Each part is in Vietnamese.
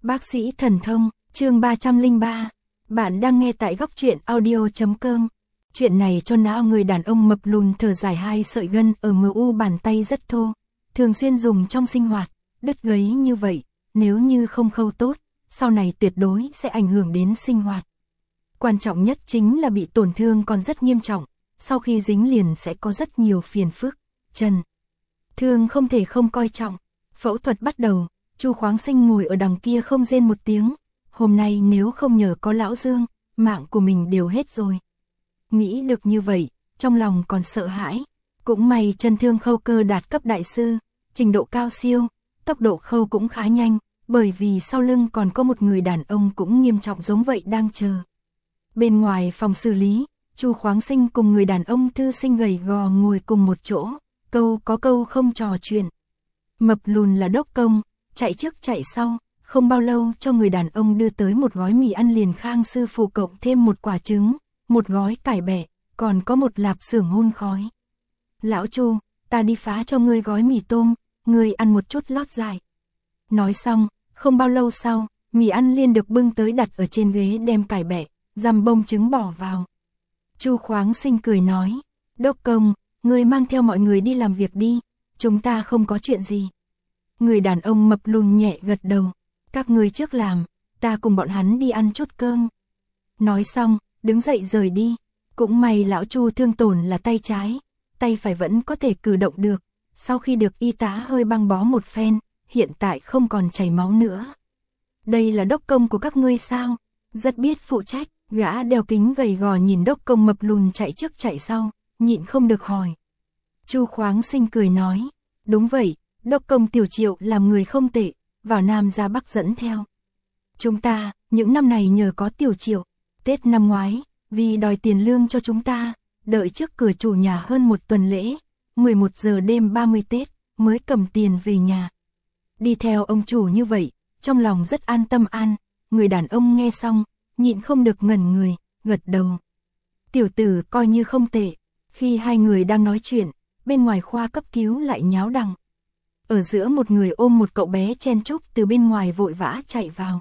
Bác sĩ thần thông, chương 303. Bạn đang nghe tại góc truyện audio.com. Chuyện này cho não người đàn ông mập lùn thở dài, hai sợi gân ở mu bàn tay rất thô, thường xuyên dùng trong sinh hoạt, đứt gãy như vậy, nếu như không khâu tốt, sau này tuyệt đối sẽ ảnh hưởng đến sinh hoạt. Quan trọng nhất chính là bị tổn thương còn rất nghiêm trọng, sau khi dính liền sẽ có rất nhiều phiền phức. Trần Thương không thể không coi trọng. Phẫu thuật bắt đầu, Chu Khoáng Sinh ngồi ở đằng kia không rên một tiếng. Hôm nay nếu không nhờ có lão Dương, mạng của mình đều hết rồi. Nghĩ được như vậy, trong lòng còn sợ hãi. Cũng may Trần Thương khâu cơ đạt cấp đại sư, trình độ cao siêu, tốc độ khâu cũng khá nhanh, bởi vì sau lưng còn có một người đàn ông cũng nghiêm trọng giống vậy đang chờ. Bên ngoài phòng xử lý, Chu Khoáng Sinh cùng người đàn ông thư sinh gầy gò ngồi cùng một chỗ, câu có câu không trò chuyện. Mập lùn là đốc công, chạy trước chạy sau, không bao lâu cho người đàn ông đưa tới một gói mì ăn liền Khang sư phụ cộng thêm một quả trứng, một gói cải bẹ, còn có một lạp xưởng hun khói. Lão Chu, ta đi phá cho ngươi gói mì tôm, ngươi ăn một chút lót dài. Nói xong, không bao lâu sau, mì ăn liền được bưng tới đặt ở trên ghế, đem cải bẹ, dằm bông trứng bỏ vào. Chu Khoáng Sinh cười nói, đốc công, ngươi mang theo mọi người đi làm việc đi, chúng ta không có chuyện gì. Người đàn ông mập lùn nhẹ gật đầu, các ngươi trước làm, ta cùng bọn hắn đi ăn chút cơm. Nói xong, đứng dậy rời đi, cũng may lão Chu thương tổn là tay trái, tay phải vẫn có thể cử động được, sau khi được y tá hơi băng bó một phen, hiện tại không còn chảy máu nữa. Đây là đốc công của các ngươi sao? Rất biết phụ trách. Gã đeo kính gầy gò nhìn đốc công mập lùn chạy trước chạy sau, nhịn không được hỏi. Chu Khoáng Sinh cười nói, đúng vậy, đốc công Tiểu Triệu làm người không tệ, vào Nam ra Bắc dẫn theo. Chúng ta, những năm này nhờ có Tiểu Triệu, Tết năm ngoái, vì đòi tiền lương cho chúng ta, đợi trước cửa chủ nhà hơn một tuần lễ, 11 giờ đêm 30 Tết, mới cầm tiền về nhà. Đi theo ông chủ như vậy, trong lòng rất an tâm an, người đàn ông nghe xong, nhịn không được ngẩn người, gật đầu. Tiểu tử coi như không tệ. Khi hai người đang nói chuyện, bên ngoài khoa cấp cứu lại nháo đằng. Ở giữa một người ôm một cậu bé chen chúc từ bên ngoài vội vã chạy vào.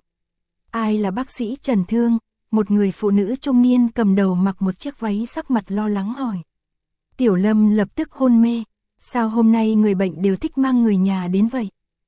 Ai là bác sĩ Trần Thương? Một người phụ nữ trung niên cầm đầu mặc một chiếc váy, sắc mặt lo lắng hỏi. Tiểu Lâm lập tức hôn mê. Sao hôm nay người bệnh đều thích mang người nhà đến vậy?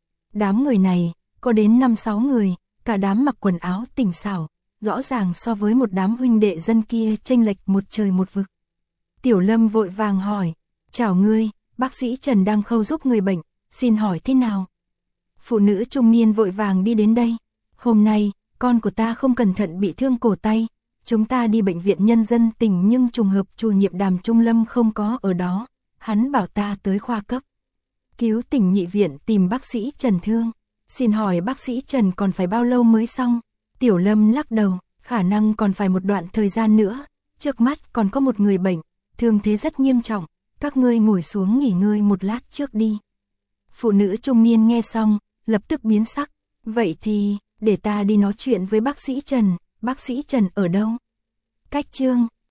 Đám người này, có đến 5-6 người, cả đám mặc quần áo tỉnh xảo. Rõ ràng so với một đám huynh đệ dân kia chênh lệch một trời một vực. Tiểu Lâm vội vàng hỏi, chào ngươi, bác sĩ Trần đang khâu giúp người bệnh, xin hỏi thế nào? Phụ nữ trung niên vội vàng đi đến đây, hôm nay, con của ta không cẩn thận bị thương cổ tay, chúng ta đi bệnh viện nhân dân tỉnh nhưng trùng hợp chủ nhiệm Đàm Trung Lâm không có ở đó, hắn bảo ta tới khoa cấp cứu tỉnh nhị viện tìm bác sĩ Trần Thương, xin hỏi bác sĩ Trần còn phải bao lâu mới xong? Tiểu Lâm lắc đầu, khả năng còn phải một đoạn thời gian nữa, trước mắt còn có một người bệnh, thương thế rất nghiêm trọng, các ngươi ngồi xuống nghỉ ngơi một lát trước đi. Phụ nữ trung niên nghe xong, lập tức biến sắc, vậy thì, để ta đi nói chuyện với bác sĩ Trần ở đâu? Cách chương